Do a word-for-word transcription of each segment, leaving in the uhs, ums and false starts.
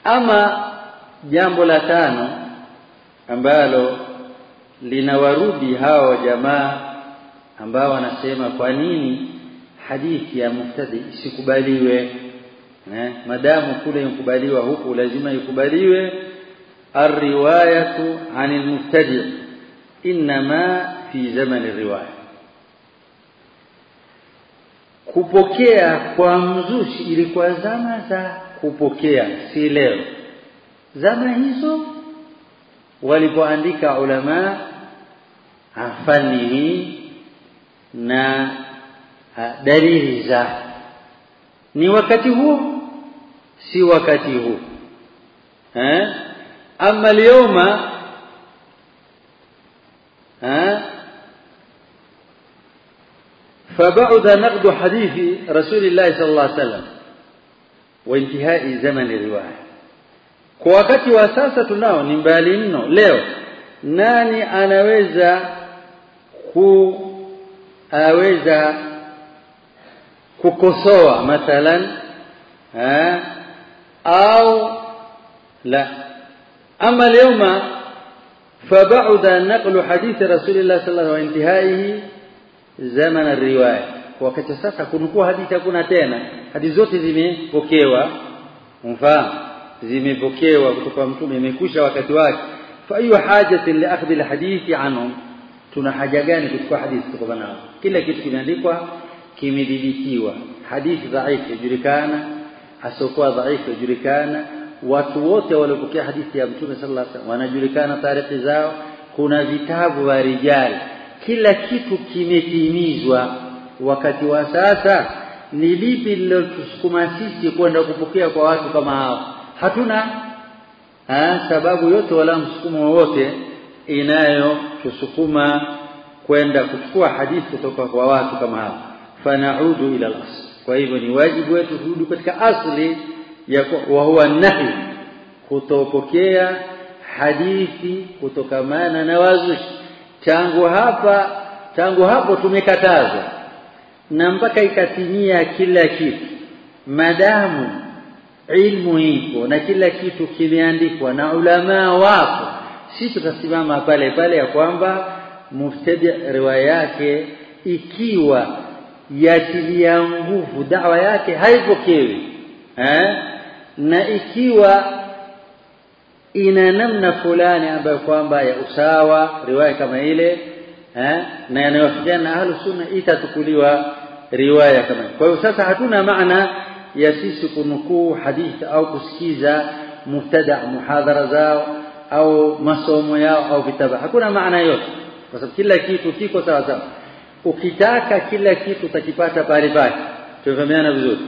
Ama jambo la tano ambalo linawarudi hao jamaa ambao wanasema kwa nini hadithi ya mubtadi isikubaliwe, eh madamu kule ikubaliwa huku lazima ikubaliwe. Ar-riwayatu 'anil mubtadi inma fi zaman ar-riwaya, kupokea kwa mzushi ilikuwa zama za kupokea, si leo. Zama hizo walipoandika ulama afani hii na dalili za ni wakati huo, si wakati huu. eh ama leo eh فبعد نقد حديث رسول الله صلى الله عليه وسلم وانتهاء زمن الروايه. Kwa wakati wa sasa tunao ni mbali mno. Leo nani anaweza ku aweza kukosoa mathalan eh au la. Ama leo فبعد نقل حديث رسول الله صلى الله عليه وسلم وانتهائه زمن الروايه. Wakati sasa kunakuwa hadithi hakuna tena, hadithi zote zimepokewa, mfahamu, zimepokewa kutoka mtume, imekwisha wakati wake. Fa ayu hajatin li akhdhi alhadithi anhum, tuna haja gani kuchukua hadithi kutoka nao? Kila kitu kimeandikwa, kimedhibitiwa. Hadithi dhaifu ijulikana, asokuwa dhaifu ijulikana. Watu wote waliopokea hadithi ya mtume sallallahu alaihi wasallam wanajulikana tarehe zao. Kuna vitabu vya rijali, kila kitu kimetimizwa. Wakati wa sasa ni lipi lilotusukuma sisi kwenda kupokea kwa watu kama hao? Hatuna ha, sababu yote wala msukumo wote inayo tusukuma kwenda kuchukua hadithi kutoka kwa watu kama hao. Fanaudu ila al-asl. Kwa hivyo ni wajibu wetu kurudi katika asli ya wa huwa nahi, kutopokea hadithi kutokamana na wazushi. Tangu hapa tangu hapo tumekatazwa, na mpaka ikatimia kila kitu. Madamu ilmu ipo na kila kitu kimeandikwa na ulama wapo, sisi tutasimama pale pale ya kwamba mubtadi riwaya yake ikiwa yatilia nguvu da'wa yake haipokewi, eh na ikiwa ina namna fulani ambayo kwamba ya usawa riwaya kama ile eh na yanayofikiana na ahlus sunna itatukuliwa riwaya kama hiyo. Kwa hiyo sasa hatuna maana ya sisi kunukuu hadithi au kusikiza mubtada muhadhara zao au masomo yao au vitabu, hakuna maana yote, kwa sababu kila kitu kiko sawa sawa. Ukitaka kila kitu utakipata pale pale. Tufahamiana vizuri.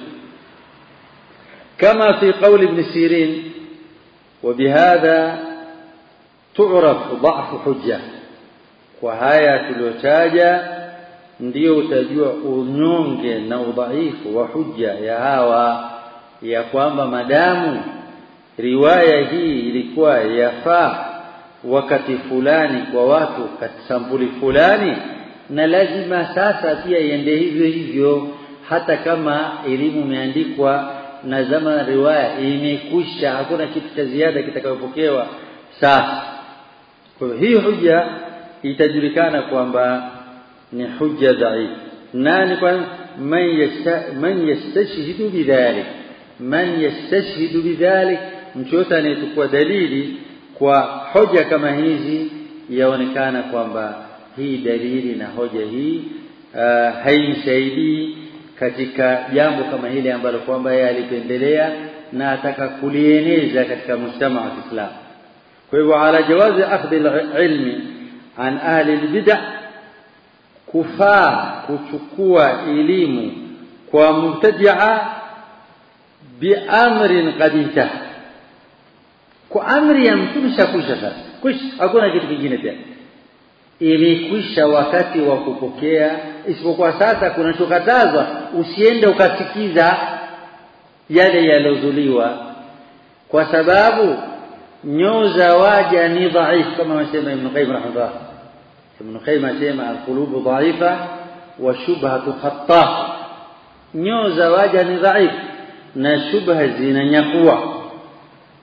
Kama fi qawl ibn Sirin, وبهذا تعرف ضعف حجه. Kwa haya tuliotaja ndio utajua unyonge na udhaifu wa hujja ya hawa, ya kwamba madamu riwaya hii ilikuwa yafaa wakati fulani kwa watu katika sampuli fulani, na lazima sasa pia iende hivyo hivyo, hata kama elimu imeandikwa na zama riwaya imekwisha, hakuna kitu cha ziada kitakayopokewa sasa. Kwa hiyo hujja itajulikana kwamba ni hujja dhaifu. Nani? Kwa man yasta man yastashhidu bidhalik, man yastashhidu bidhalik, mtu yote anayechukua dalili kwa hoja kama hizi, yaonekana kwamba hii dalili na hoja hii uh, haimsaidii katika jambo kama hili ambalo kwamba yeye alipendelea na ataka kulieneza katika mshtama wa Kiislamu. Kwa hivyo ala jawazi akhdhi ilmi an ahli albid'ah, kufaa kuchukua elimu kwa mubtadi'a biamrin qadita, kwa amri ya mtume shakwisha. Sasa kwisha, hakuna kitu kingine tena, ilikwisha wakati wa kupokea. Isipokuwa sasa kuna chokatazwa, usiende ukasikiza yale yalozuliwa, kwa sababu nyoza waja ni dhaifu, kama anasema Ibn Qayyim rahimahullah. Ibn Qayyim anasema al-qulubu dhaifa wa shubhatu khattah, nyoza waja ni dhaifu na shubha zinanyakua.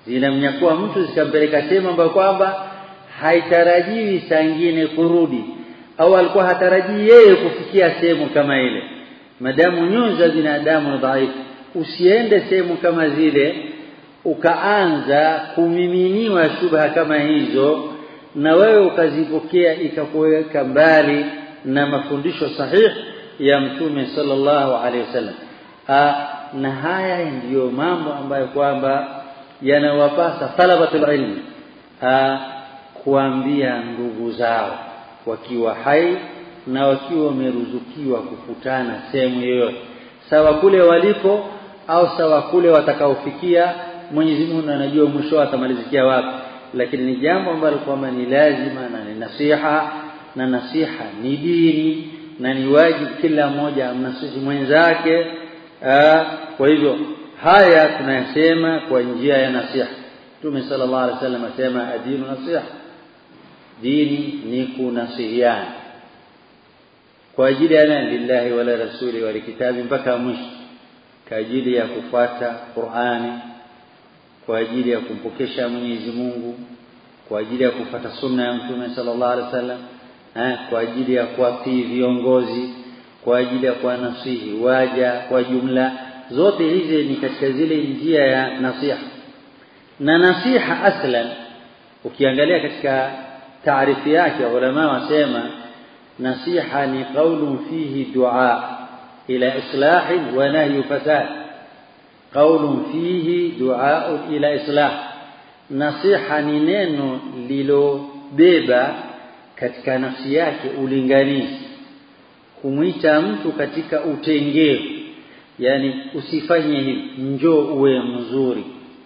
zinamnyakua mtu zikampeleka sehemu ambayo kwamba haitarajiwi sangine kurudi, au alikuwa hatarajii yeye kufikia sehemu kama ile. Madamu nyoyo za binadamu ni dhaifu, usiende sehemu kama zile ukaanza kumiminiwa shubha kama hizo na wewe ukazipokea ikakuweka mbali na mafundisho sahihi ya Mtume sallallahu alaihi wasallam. Na haya ndiyo mambo ambayo kwamba yanawapasa talabatul ilmi kuambia ndugu zao wakiwa hai na wakiwa wameruzukiwa kukutana sehemu yoyote, sawa kule waliko au sawa kule watakaofikia. Mwenyezi Mungu anajua mwisho atamalizikia wapi, lakini ni jambo ambalo kwamba ni lazima na ni nasiha, na nasiha ni dini na ni wajibu kila mmoja amnasihi mwenzake. Kwa hivyo haya tunayasema kwa njia ya nasiha. Mtume sallallahu alaihi wasallam asema adinu nasiha, dini ni kunasihiana kwa ajili ya lillahi wala rasuli wala kitabi mpaka mwisho, kwa ajili ya kufuata Qur'ani, kwa ajili ya kumpokesha Mwenyezi Mungu, kwa ajili ya kufuata sunna ya Mtume sallallahu alaihi wasallam, eh kwa ajili ya kuwatii viongozi, kwa ajili ya kuwanasihi waja kwa jumla. Zote hizi ni katika zile njia ya nasiha. Na nasiha aslan ukiangalia katika taarifu yake ulama wasema nasiha ni qaulun fihi dua ila islahi wa nahyu fasad. Qaulun fihi dua ila islah. Nasiha ni neno lilobeba katika nafsi yake ulinganizi, kumwita mtu katika utengevu, yani usifanye hivi, njoo uwe mzuri,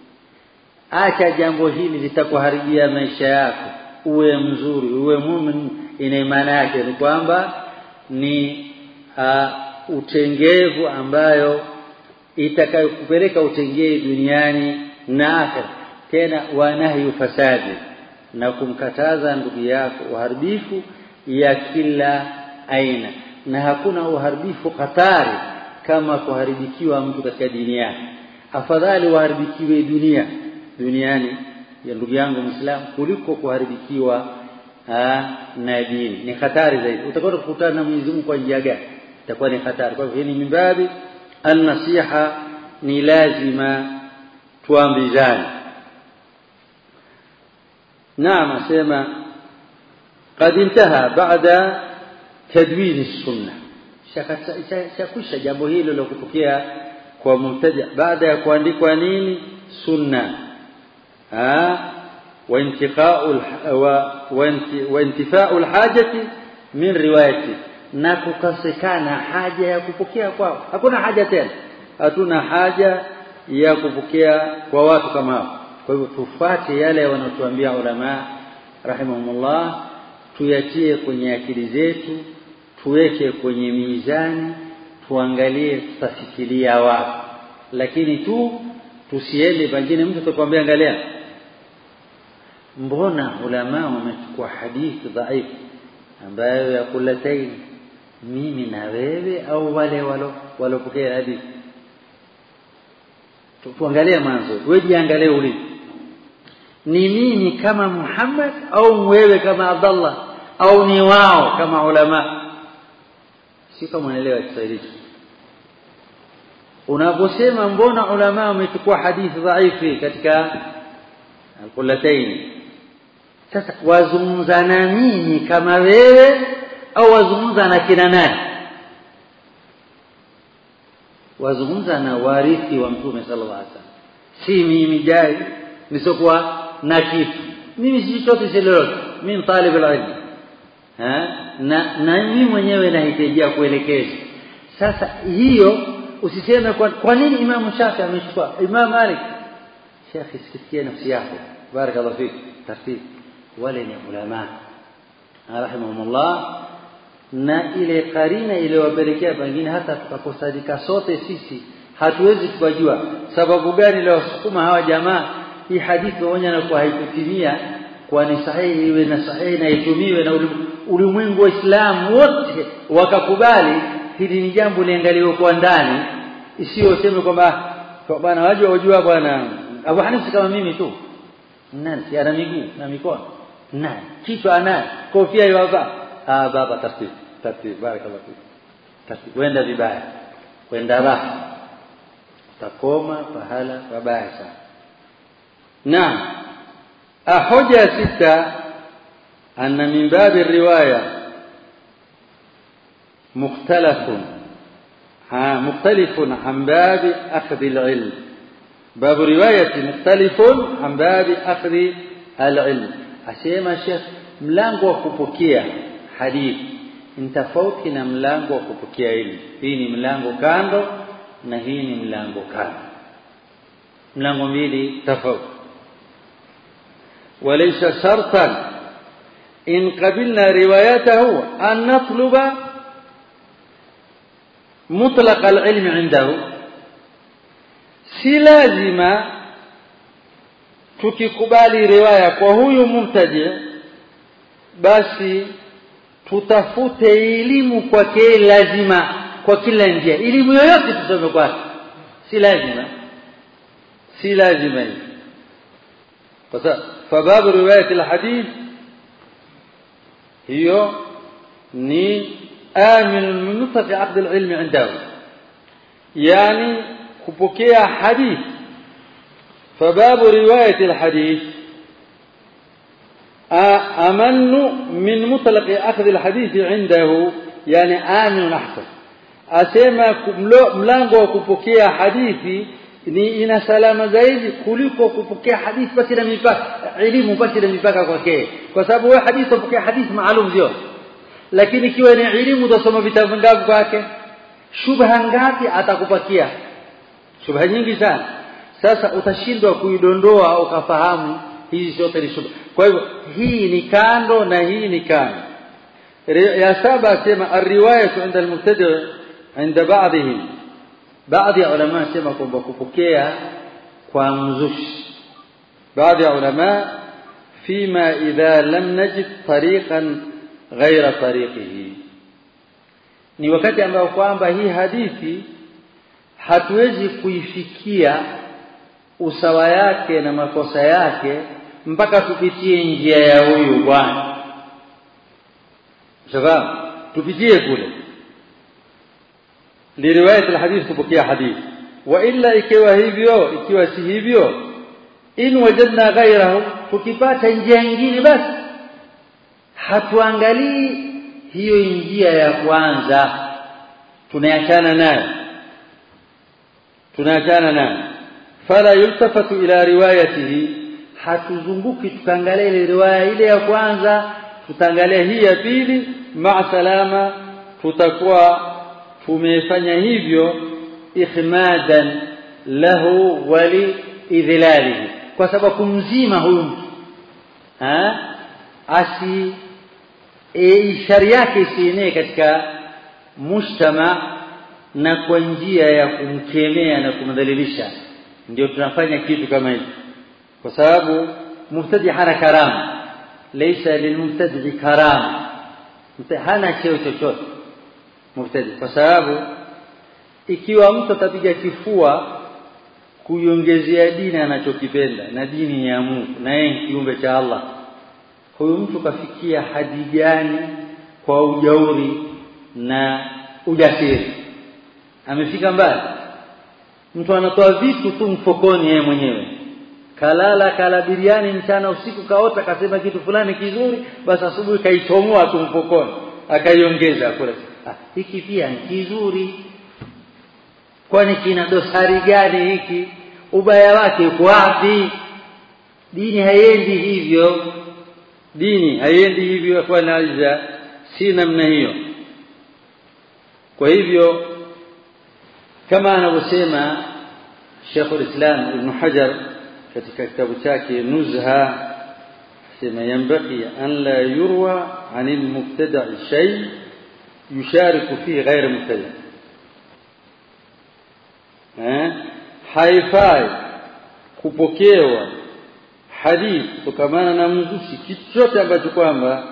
acha jambo hili litakuharibia maisha yako, uwe mzuri, uwe muumini. Ina maana yake ni kwamba ni uh, utengevu ambayo itakayokupeleka utengee duniani na akhera. Tena wanahyu fasadi, na kumkataza ndugu yako uharibifu ya kila aina. Na hakuna uharibifu hatari kama kuharibikiwa mtu katika dini yake. Afadhali uharibikiwe dunia duniani ya ndugu yangu Muislamu kuliko kuharibikiwa na dini. Ni hatari zaidi. Utakwenda kukutana na Mwenyezi Mungu kwa njia gani? Itakuwa ni hatari. Kwa hivyo ni mimbabi an-nasiha, ni lazima tuambizane. Naam, asema qad intaha baada tadwin as-sunnah. Shakisha jambo hilo la kupokea kwa mubtadi baada ya kuandikwa nini? Sunna. Ah wa intiqa'ul wa intifa'ul hajati min riwayati, na kukosekana haja ya kupokea kwao. Hakuna haja tena, hatuna haja ya kupokea kwa watu kama hao. Kwa hivyo tufuate yale wanaotuambia ulama rahimahumullah, tuyatie kwenye akili zetu, tuweke kwenye mizani, tuangalie tutafikiria wapi. Lakini tu tusiende pengine mtu atakwambia angalia, mbona ulama wamechukua hadithi dhaifu ambayo ya kulataini, mimi na wewe au wale walo walopokea hadithi? Tuangalie mwanzo, wewe jiangalie ulipo, ni mimi kama Muhammad au wewe kama Abdullah, au ni wao kama ulama? Si kama unaelewa Kiswahili. Unaposema mbona ulama wamechukua hadithi dhaifu katika al-Qullatayn, sasa wazungumza na mimi kama wewe au wazungumza na kina nani? Wazungumza na warithi wa Mtume sallallahu alaihi wasallam. Si mimi jai nisokuwa na kitu, mimi si chochote silolote, mimi talib al-ilm, ha na na mimi mwenyewe nahitajia kuelekeza. Sasa hiyo usiseme kwa, kwa nini Imam Shafi amechukua, Imam Malik. Sheikh, sikia nafsi yako, barakallahu fik, tartib. Wale ni ulama rahimahumullah, na ile karina ile wapelekea pengine hata tukakosadika sote sisi hatuwezi kujua sababu gani leo sukuma hawa jamaa hii hadithi waonya na kwa haikutimia, kwa ni sahihi iwe na sahihi na itumiwe na ulimwengu wa Uislamu wote wakakubali. Hili ni jambo liangaliwe kwa ndani, isiyo sema kwamba kwa bwana waje wajua bwana Abu Hanifa kama mimi tu. Nani si ana miguu na mikono? Nani? Kichwa ana, kofia yavaa. Ah baba taratibu, taratibu barakallahu fik. Taratibu wenda vibaya. Wenda raha. Takoma pahala pabaya sana. Naam. Ahoja sita anna min babi riwaya mukhtalafun ha mukhtalifun an babi akhdh al-ilm. Babu riwayati mukhtalifun an babi akhdh al-ilm. Asema Sheikh mlango wa kupokea hadithi ni tofauti na mlango wa kupokea elimu. Hii ni mlango kando na hii ni mlango kando. Mlango mbili tofauti. وليس شرطا إن قبلنا روايته أن نطلب مطلق العلم عنده. si lazima tukikubali riwaya kwa huyu mubtadi basi tutafute elimu kwake lazima kwa kila njia. Elimu yoyote tusome kwake si lazima, si lazima. فباب رواية الحديث هي ني آمن من نطق عقد العلم عنده، يعني kupokea حديث. فباب رواية الحديث أمن من مطلق أخذ الحديث عنده، يعني آمن أحسن. أسمى ملango kupokea hadithi ni ina salama zaidi kuliko kupokea hadithi basi na mipaka, elimu basi na mipaka kwake, kwa sababu wewe hadithi upokea hadithi maalum sio, lakini ikiwa ni elimu utasoma vitabu ngapi kwake, shubha ngapi atakupakia, shubha nyingi sana. Sasa utashindwa kuidondoa ukafahamu hizi zote ni shubha. Kwa hivyo hii ni kando na hii ni kando. Ya saba sema ar-riwayatu 'inda al-mubtadi' 'inda ba'dihim, baadhi ya ulama sema kwamba kupokea kwa mzushi, baadhi ya ulama fima idha lam najid tariqan ghayra tariqihi, ni wakati ambao kwamba hii hadithi hatuwezi kuifikia usawa yake na makosa yake mpaka tupitie njia ya huyu bwana, sababu tupitie kule لروايه الحديث kupokea hadithi. Wa illa ikiwa hivyo, ikiwa si hivyo, in wajadna ghayrahu, tukipata njia nyingine basi hatuangalii hiyo njia ya kwanza, tunaachana nayo, tunaachana nayo. Fala yultafatu ila riwayatihi, hatuzunguki tukaangalia ile riwaya ile ya kwanza, tutaangalia hii ya pili. Ma salama, tutakuwa tumefanya hivyo ikhmadan lahu wali idhlalihi, kwa sababu kumzima huyu mtu ha asi e shari yake isienee katika mujtama na kwa njia ya kumkemea na kumdhalilisha. Ndio tunafanya kitu kama hicho, kwa sababu mubtadi hana karama, laysa lilmubtadi karama, hana cheo chochote mubtadi. Kwa sababu ikiwa mtu atapiga kifua kuiongezea dini anachokipenda, na dini ya Mungu na yeye kiumbe cha Allah, huyo mtu kafikia hadi gani kwa ujauri na ujasiri? Amefika mbali. Mtu anatoa vitu tu mfukoni yeye mwenyewe, kalala kala biriani mchana usiku, kaota kasema kitu fulani kizuri, basi asubuhi kaichomoa tu mfukoni akaiongeza kule. Ah, hiki pia ni kizuri, kwani kina dosari gani hiki? Ubaya wake uko wapi? Dini haiendi hivyo, dini haiendi hivyo kwa nalja, si namna hiyo. Kwa hivyo kama anavyosema Sheikh al-Islam Ibn Hajar katika kitabu chake Nuzha, sema yanbaghi an la yurwa 'anil mubtadi' shay yushariku fihi ghayr mubtadi'. eh haifai kupokewa hadithi kutokana na mzushi kitu chote ambacho kwamba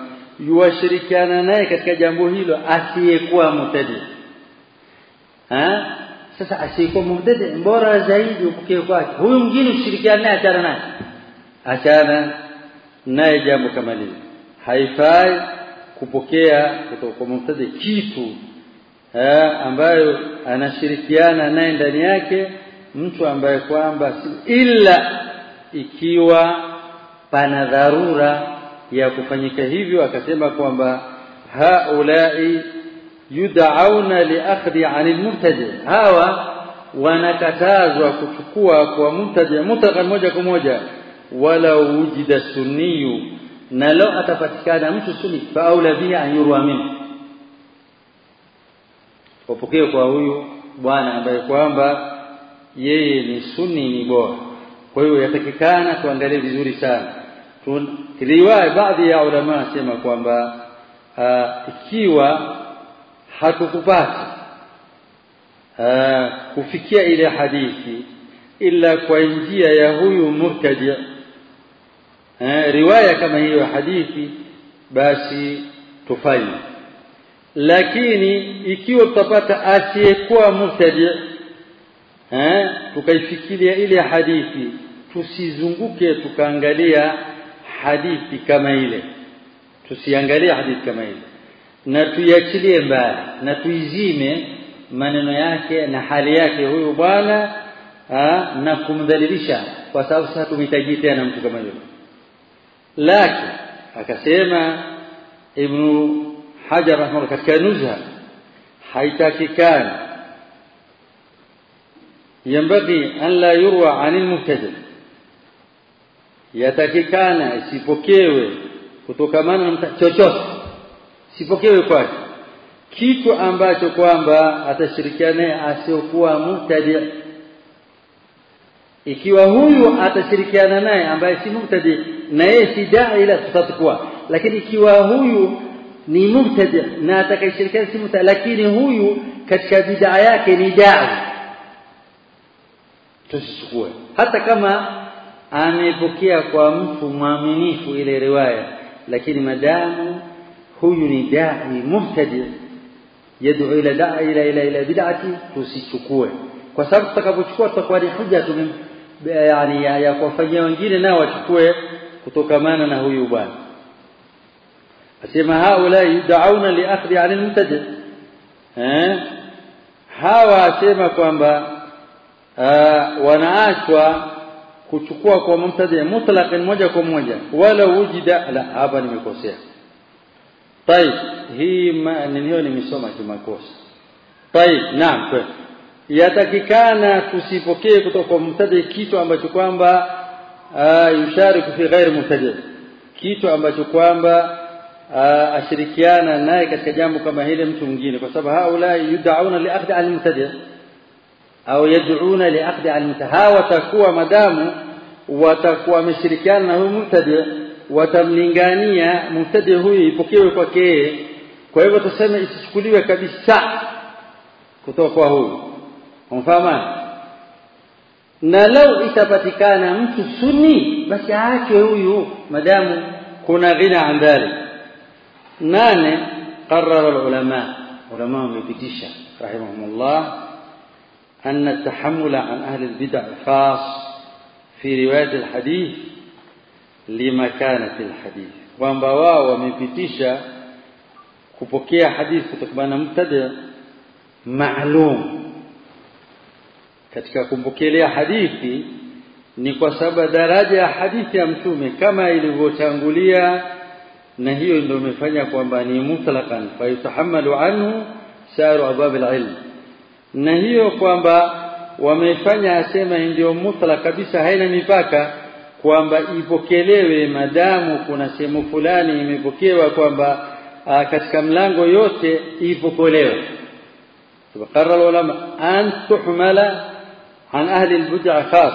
yuwashirikiana naye katika jambo hilo asiyekuwa mubtadi'. eh sasa asiyekuwa mubtadi bora zaidi upokee kwake. Huyu mwingine ushirikiane naye, achana naye, achana naye jambo kama hili. Haifai kupokea kutoka kwa mubtadi kitu eh ambayo anashirikiana naye ndani yake mtu ambaye kwamba illa ikiwa pana dharura ya kufanyika hivyo. Akasema kwamba haulai yud'auna liakhdhi 'anil mubtadi, hawa wanakatazwa kuchukua kwa mubtadi mutlaqan moja kwa moja. Wala wujida sunniyu, na lao atapatikana mtu sunni fa aula bihi an yurwa minhu, wapokee kwa huyu bwana ambaye kwamba yeye ni sunni, ni bora. Kwa hiyo yatakikana tuangalie vizuri sana. Riwaya baadhi ya ulama sema kwamba ikiwa hatukupata kufikia ile hadithi ila kwa njia ya huyu murtadi, riwaya kama hiyo hadithi, basi tufanye. Lakini ikiwa tutapata asiyekuwa murtadi eh tukaifikiria ile hadithi, tusizunguke tukaangalia hadithi kama ile, tusiangalie hadithi kama ile, na tuiachilie mbali na tuizime maneno yake na hali yake huyu bwana na kumdhalilisha, kwa sababu sasa tumehitaji tena mtu kama yule. Lakini akasema Ibn Hajar rahimahullah katika Nuzha, haitakikani yambagi an la yurwa 'anil mubtadi, yatakikana isipokewe kutokamana na chochote, isipokewe kwake kitu ambacho kwamba atashirikiana asiyokuwa mubtadi. Ikiwa huyu atashirikiana naye ambaye si mubtadi na yeye si da'i ila tutakuwa, lakini ikiwa huyu ni mubtadi na atakayeshirikiana si mubtadi, lakini huyu katika bid'a yake ni da'i, tusichukue hata kama amepokea kwa mtu mwaminifu ile riwaya, lakini madamu huyu ni da'i mubtadi yad'u ila da'i ila ila ila bid'ati, tusichukue. Kwa sababu tutakapochukua tutakuwa ni hujja tu yani ya, ya kuwafanyia wengine nao wachukue kutokamana na huyu bwana. Asema haula yud'auna liakhdhi 'anil mubtadi, eh hawa asema kwamba wanaachwa kuchukua kwa mubtadi mutlaqan moja kwa moja, wala wujida. La, hapa nimekosea. طيب hii nilio nimesoma kimakosa. طيب naam, kwa yatakikana tusipokee kutoka kwa mubtadi kitu ambacho kwamba yushariku fi ghairi mubtadi, kitu ambacho kwamba ashirikiana naye katika jambo kama hili mtu mwingine, kwa sababu haula yud'auna liakhdhi al-mubtadi au yad'una liakhdhi al-mubtadi. Watakuwa madamu watakuwa wameshirikiana na huyu mubtadi, watamlingania mubtadi huyu ipokewe kwake. Kwa hivyo tuseme isichukuliwe kabisa kutoka kwa huyu, mfahamu. Na lau itapatikana mtu sunni, basi aachwe huyu madamu kuna ghina an dhalik. nane qarrara ulama, ulama wamepitisha rahimahumullah anna tahammula an ahli albid'ah khas fi riwayat alhadith limakanati alhadith, kwamba wao wamepitisha kupokea hadithi kutokana na mubtadi maalum katika kumpokelea hadithi, ni kwa sababu daraja ya hadithi ya mtume kama ilivyotangulia, na hiyo ndio imefanya kwamba ni mutlaqan fa yutahammalu anhu saru abab alilm, na hiyo kwamba wamefanya asema ndio mutlaq kabisa, haina mipaka, kwamba ipokelewe madamu kuna sehemu fulani imepokewa kwamba katika mlango yote ipokelewe. Tuqarrar ulama an tuhmala an ahli albid'ah khas,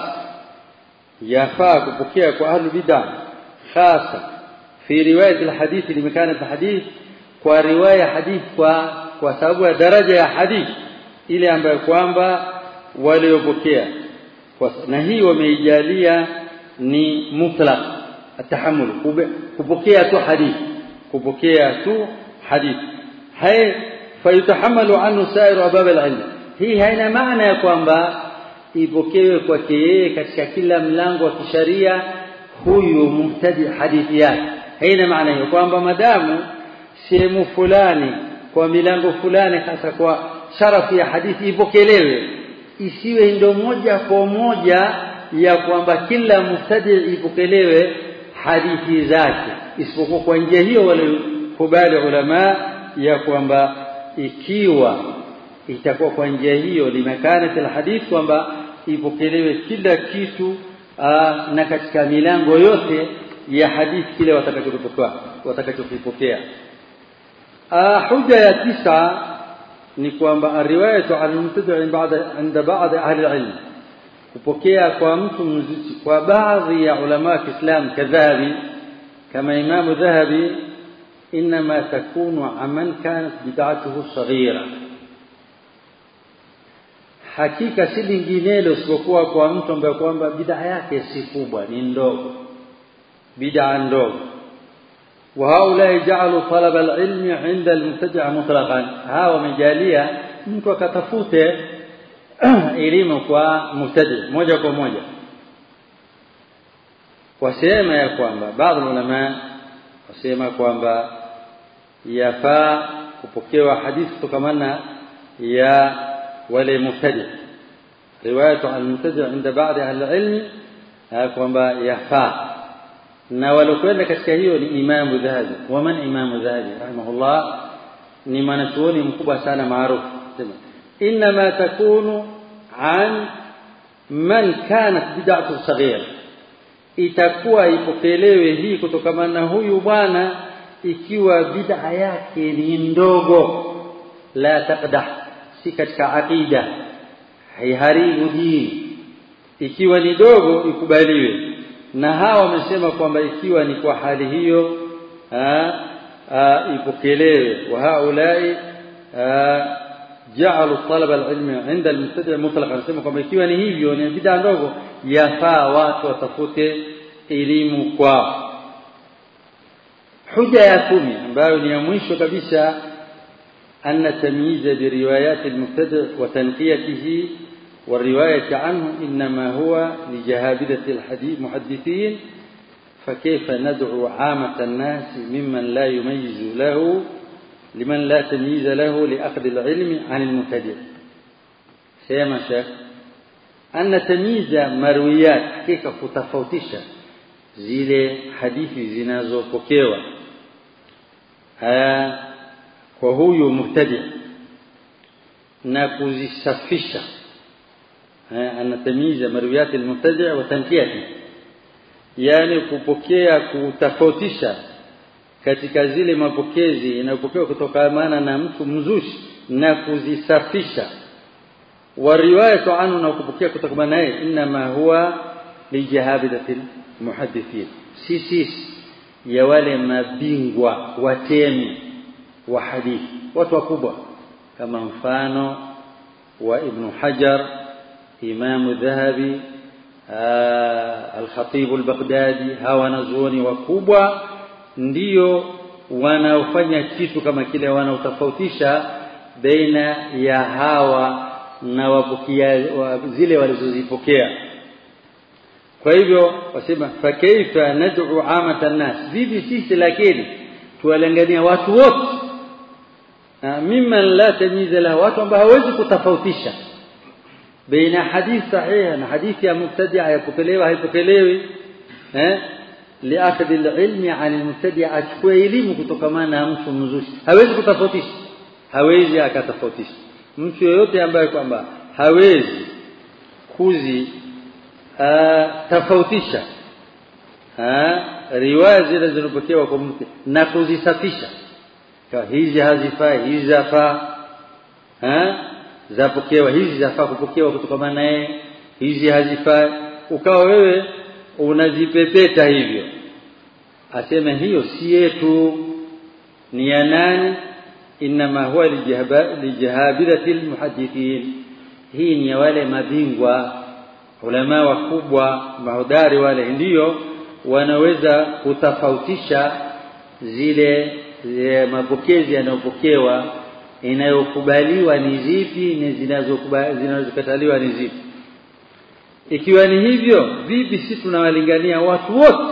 yafaa kupokea kwa ahli bid'ah khasa fi riwayat alhadith limakanat alhadith, kwa riwaya hadith kwa kwa sababu ya daraja ya hadith ile ambayo kwamba waliopokea, na hii wameijalia ni mutlaq atahammul, kupokea tu hadith, kupokea tu hadith. hai fayutahammalu anhu sairu abab alilm, hii haina maana ya kwamba ipokewe kwake yeye katika kila mlango wa kisheria huyu mubtadi hadithi yake. Haina maana hiyo kwamba madamu sehemu fulani kwa milango fulani hasa kwa sharafu ya hadithi ipokelewe, isiwe ndio moja kwa moja ya kwamba kila mubtadi ipokelewe hadithi zake, isipokuwa kwa njia hiyo wale kubali ulama ya kwamba ikiwa itakuwa kwa njia hiyo limakanat alhadith kwamba ipokelewe kila kitu aa, na katika milango yote ya hadithi kile watakachokipokea watakachokipokea. Hoja ya tisa ni kwamba riwayatu al-mubtadi' baada inda baadhi ahli al-ilm, kupokea kwa mtu mzushi kwa baadhi ya ulama wa Kiislamu kadhabi kama Imam Dhahabi, inma takunu aman kanat bid'atuhu saghira, hakika si linginelo isipokuwa kwa mtu ambaye kwamba bid'a yake si kubwa, ni ndogo, bid'a ndogo. وهؤلاء جعلوا طلب العلم عند المبتدع مطلقا, hawa wamejalia mtu akatafute elimu kwa mubtadi moja kwa moja. Wasema ya kwamba baadhi ya ulama wasema kwamba yafaa kupokewa hadithi kutokamana ya wale mubtadi, riwayatu al-mubtadi inda baadhi ahli al-ilm kwamba yafaa, na walokwenda katika hiyo ni Imam Dhahabi. Wa man Imam Dhahabi rahimahullah ni mwanachuoni mkubwa sana maarufu. Sema inma takunu an man kanat bid'atu saghira, itakuwa ipokelewe hii kutokana na huyu bwana ikiwa bid'a yake ni ndogo, la taqdah, si katika aqida, haiharibu dini, ikiwa ni dogo ikubaliwe. Na hawa wamesema kwamba ikiwa ni kwa hali hiyo ipokelewe. Wa haulai ja'alu talab al-ilmi 'inda al-mubtadi' mutlaqan, sema kwamba ikiwa ni hivyo ni bid'a ndogo, yafaa watu watafute elimu kwao. Hoja ya kumi ambayo ni ya mwisho kabisa, anna tamyiza bi riwayat al-mubtadi' wa tanqiyatihi والرواية عنه إنما هو لجهابذة الحديث محدثين، فكيف ندعو عامة الناس ممن لا يميز له لمن لا تمييز له لأخذ العلم عن المبتدع. سيما شيخ أن تمييز مرويات كيف kutofautisha zile hadithi zinazopokewa kwa huyu mubtadi na kuzisafisha, anatamiza marwiyat al-mubtadi' wa tanqiyati, yani kupokea kutofautisha katika zile mapokezi inayopokewa kutokana na mtu mzushi na kuzisafisha. Wa riwayatu anhu, na kupokea kutokana naye, inma huwa lijahabidatil muhaddithin, sisi ya wale mabingwa watemi wa hadithi, watu wakubwa kama mfano wa Ibn Hajar, Imam Dhahabi, Al-Khatib Al-Baghdadi. Hawa wanazuoni wakubwa ndio wanaofanya kitu kama kile, wanaotofautisha baina ya hawa na wapokea zile walizozipokea. Kwa hivyo wasema fa kaifa nad'u amatan nas, vipi sisi lakini tuwalangania watu wote mimman la tamyiza lahu, watu ambao hawezi kutofautisha baina hadithi sahiha na hadithi ya mubtadi'a, yapokelewa haipokelewi, eh liakhadhi al-ilmi 'an al-mubtadi'a, achukue elimu kutokana na mtu mzushi, hawezi kutofautisha, hawezi akatofautisha. Mtu yeyote ambaye kwamba hawezi kuzi tofautisha riwaya zile zilizopokewa kwa mtu na kuzisafisha, kwa hizi hazifai, hizi zafaa, eh zapokewa, hizi zafaa kupokewa kutokana naye, hizi hazifai, ukawa wewe unazipepeta hivyo. Aseme hiyo si yetu, ni ya nani? Inma huwa lijahabidatil muhaddithin, hii ni wale mabingwa ulama wakubwa mahodari, wale ndio wanaweza kutofautisha zile, zile mapokezi yanayopokewa inayokubaliwa ni zipi na zinazokubali zinazokataliwa ni zipi. Ikiwa ni hivyo, vipi sisi tunawalingania watu wote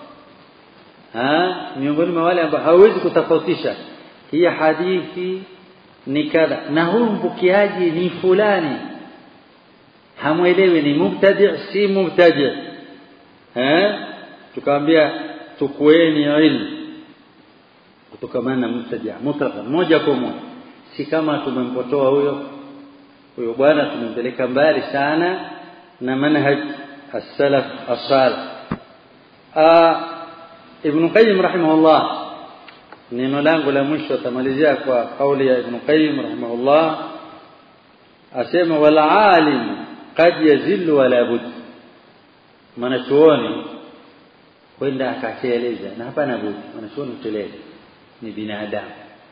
ha miongoni mwa wale ambao hawezi kutofautisha hii hadithi ni kadha na huyu mpokeaji ni fulani, hamuelewi ni mubtadi' si mubtadi', eh tukamwambia tukueni ilmu kutokana na mubtadi' mutlaka moja kwa moja, si kama tumempotoa huyo huyo bwana, tumempeleka mbali sana na manhaj as-salaf as-salih. ah Ibn Qayyim rahimahullah, neno langu la mwisho tamalizia kwa kauli ya Ibn Qayyim rahimahullah, asema wal alim qad yazillu wala bud, mwanachuoni kwenda akateleza na hapana budi, mwanachuoni uteleza ni binadamu.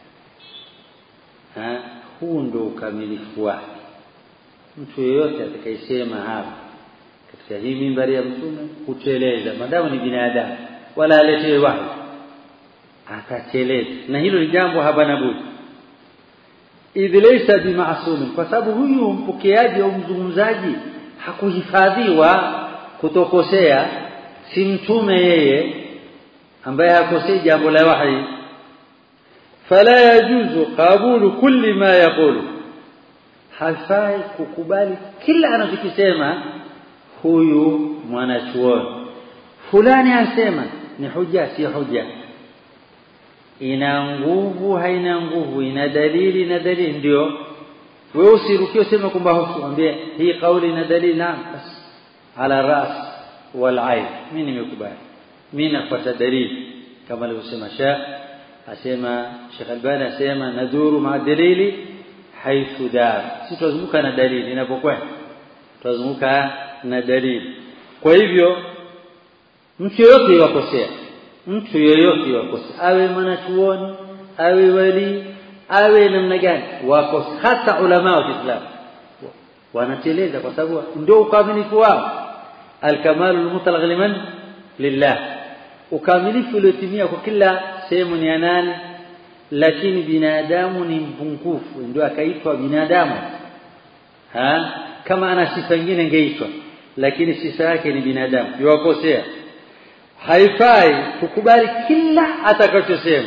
ha huu ndio ukamilifu wake. Mtu yeyote atakayesema hapa katika hii mimbari ya mtume kuteleza, madamu ni binadamu wala aletee wahi, atateleza, na hilo ni jambo hapana budi. idh laysa bimaasum, kwa sababu huyu mpokeaji au mzungumzaji hakuhifadhiwa kutokosea, si mtume yeye ambaye hakosei jambo la wahi. fala yajuzu qabulu kulli ma yaqulu, hafai kukubali kila anachokisema huyu mwanachuoni. Fulani asema ni hujja si hujja, ina nguvu haina nguvu, ina dalili na dalili, ndio wewe usirukie useme kwamba hukuambie hii kauli ina dalili, naam bas ala ras wal ain, mimi nimekubali, mimi nafuata dalili kama alivyosema Sheikh asema Sheikh Albani asema nadhuru ma dalili haithu dar, si tuzunguka na dalili inapokwenda, tuzunguka na dalili. Kwa hivyo mtu yeyote yakosea, mtu yeyote yakosea, awe mwanachuoni awe wali awe namna gani, wakosea. Hata ulama wa Islam wanateleza, kwa sababu ndio ukamilifu wao. Al-kamalu al-mutlaq liman lillah, ukamilifu uliotimia kwa kila sehemu ni nani, lakini binadamu ni mpungufu, ndio akaitwa binadamu. ha kama ana sifa nyingine ingeitwa, lakini sifa yake ni binadamu, yuwakosea. Haifai tukubali kila atakachosema.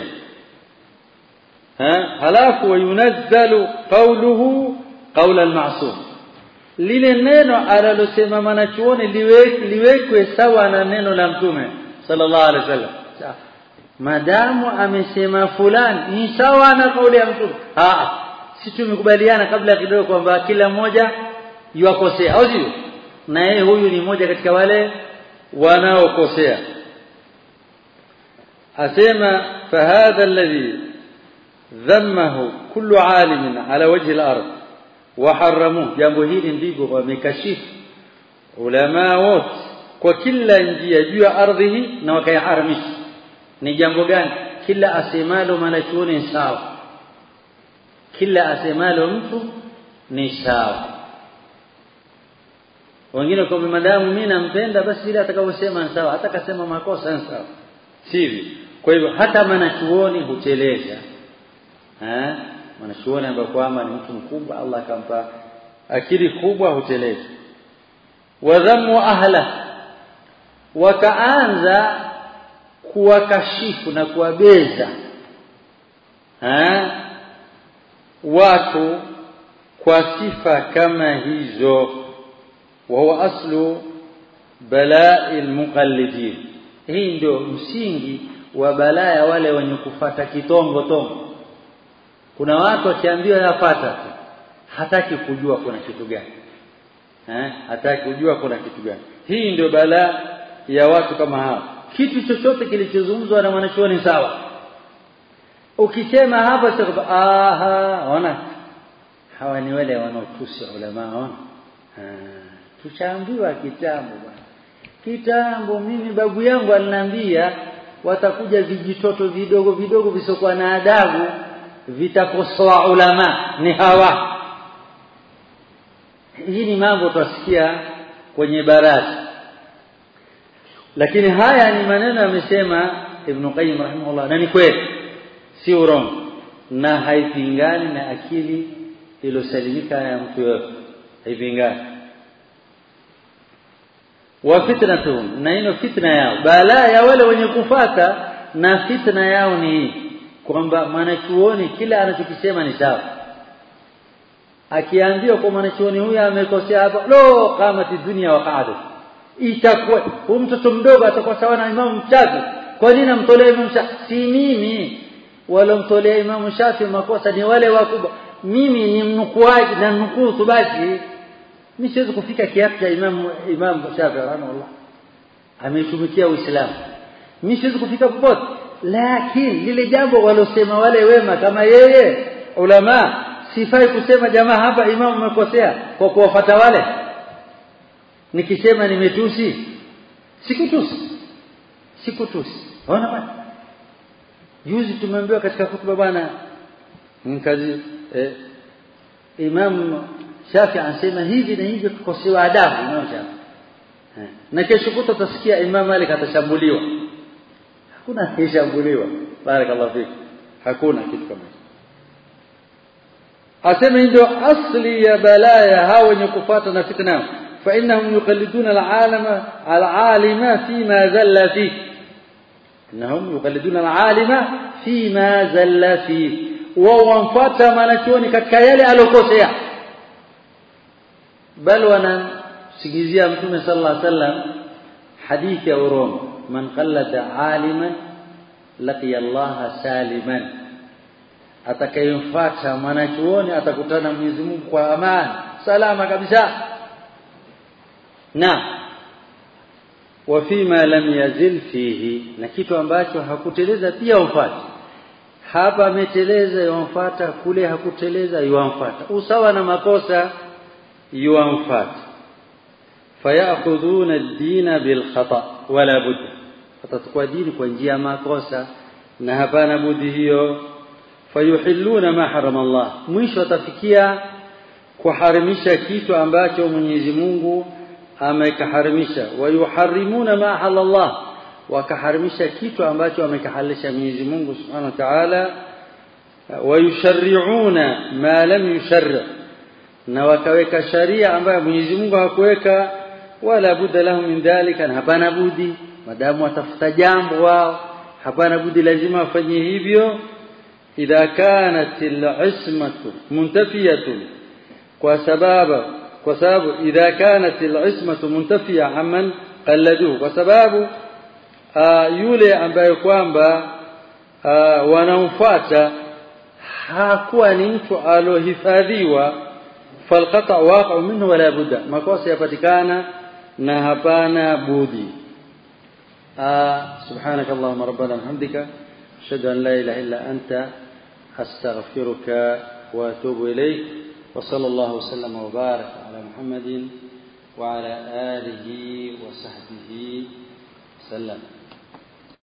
ha halafu yunazzalu qawluhu qawla al-ma'sum, lile neno alilosema mwanachuoni liwekwe liwekwe sawa na neno la mtume sallallahu alaihi wasallam. Madamu amesema fulani ni sawa na kauli ya mtume, ah si tumekubaliana kabla kidogo kwamba kila mmoja yuakosea, au sio? Na yeye huyu ni mmoja katika wale wanaokosea. asema fahadha alladhi dhammahu kullu alimin ala wajhi al-ard wa haramu, jambo hili ndivyo wamekashifu ulama wote kwa kila njia juu ya ardhi hii na wakayaharamisha. Ni jambo gani? Kila asemalo mwanachuoni ni sawa, kila asemalo mtu ni sawa. Wengine kwa madamu mimi nampenda basi ile atakayosema ni sawa, hata kasema makosa ni sawa, sivyo? Kwa hivyo hata mwanachuoni huteleza. eh mwanachuoni ambaye kwamba ni mtu mkubwa, Allah akampa akili kubwa, huteleza. Wadhamu ahla, wakaanza kuwakashifu na kuwabeza eh watu kwa sifa kama hizo. wa huwa aslu bala'il muqallidin, hii ndio msingi wa balaa wale wenye kufuata kitongo tongo. Kuna watu wakiambiwa yafuata tu, hataki kujua kuna kitu gani, eh hataki kujua kuna kitu gani. Hii ndio balaa ya watu kama hao. Kitu chochote kilichozungumzwa na mwanachuoni sawa, ukisema hapa sasa aha ona hawa ni wale wanaotusi ulama. ona tushaambiwa kitambo bwana, kitambo mimi babu yangu aliniambia watakuja vijitoto vidogo vidogo visokuwa na adabu vitakosoa ulama, ni hawa. Hii ni mambo tutasikia kwenye baraza, lakini haya ni maneno amesema Ibn Qayyim rahimahullah, na ni kweli, si urongo. na haipingani na akili iliyosalimika ya mtu yote, haipingani. Wa fitnatuhum, na ino fitna yao, balaa ya wale wenye kufuata na fitna yao ni hii kwamba mwanachuoni kila anachokisema ni sawa. Akiambiwa kwa mwanachuoni huyu amekosea hapa, lo qamati dunya wa qa'adat, itakuwa huyu mtoto mdogo atakuwa sawa na Imam Shafi. Kwa nini amtolee Imam Shafi? Si mimi wala mtolea Imam Shafi makosa ni wale wakubwa, mimi ni mnukuaji na nukuu tu basi. Mimi siwezi kufika kiasi cha Imam Imam Shafi rahimahullah, ametumikia Uislamu. Mimi siwezi kufika popote, lakini lile jambo walosema wale wema kama yeye ulama, sifai kusema jamaa hapa Imam umekosea kwa kuwafuata wale. Nikisema nimetusi, sikutusi, sikutusi. Ona bwana, juzi tumeambiwa katika hutuba bwana mkazi eh, Imam Shafi anasema hivi na hivi kukosewa adabu Imam Shafi. Eh, na kesho kuta utasikia Imam Malik atashambuliwa. Hakuna kishambuliwa. Barakallahu fiki. Hakuna kitu kama hicho. Asema ndio asli ya balaya hao wenye kufuata na fitna. Fa innahum yuqalliduna al-alama al-alima fima zalla fi. Innahum yuqalliduna al-alima fima zalla fi. Wa wamfuata mwanachuoni katika yale alokosea. Bal wana sigizia Mtume sallallahu alaihi wasallam hadithi ya urongo, man qallada aliman laqiya Allah saliman, atakayemfuata mwanachuoni atakutana Mwenyezi Mungu kwa amani salama kabisa. Na wa fima lam yazil fihi, na kitu ambacho hakuteleza pia umfuate. Hapa ameteleza yomfuata, kule hakuteleza yomfuata, usawa na makosa yomfuata. Fayakhudhuna ad-dina bil khata wala budda, atatukua dini kwa njia ya makosa na hapana budi hiyo. Fayuhilluna ma harama Allah, mwisho atafikia kuharimisha kitu ambacho Mwenyezi Mungu amekaharimisha. Wayuharrimuna ma halallah, wakaharimisha kitu ambacho amekahalisha Mwenyezi Mungu Subhanahu wa Ta'ala. Wayusharri'una ma lam yusharri', na wakaweka sharia ambayo Mwenyezi Mungu hakuweka. Wala budda lahum min dhalika, hapana budi madamu watafuta jambo wao hapana budi lazima wafanye hivyo. Idha kanat al-ismatu muntafiyatun, kwa sababu kwa sababu idha kanat al-ismatu muntafiya amman qalladuhu, kwa sababu yule ambaye kwamba wanamfuata hakuwa ni mtu alohifadhiwa, falqata waqa'u minhu wala budda, makosa yapatikana na hapana budi. سبحانك اللهم ربنا وبحمدك أشهد أن لا إله إلا أنت أستغفرك وأتوب إليك. وصلى الله وسلم وبارك على محمد وعلى آله وصحبه وسلم.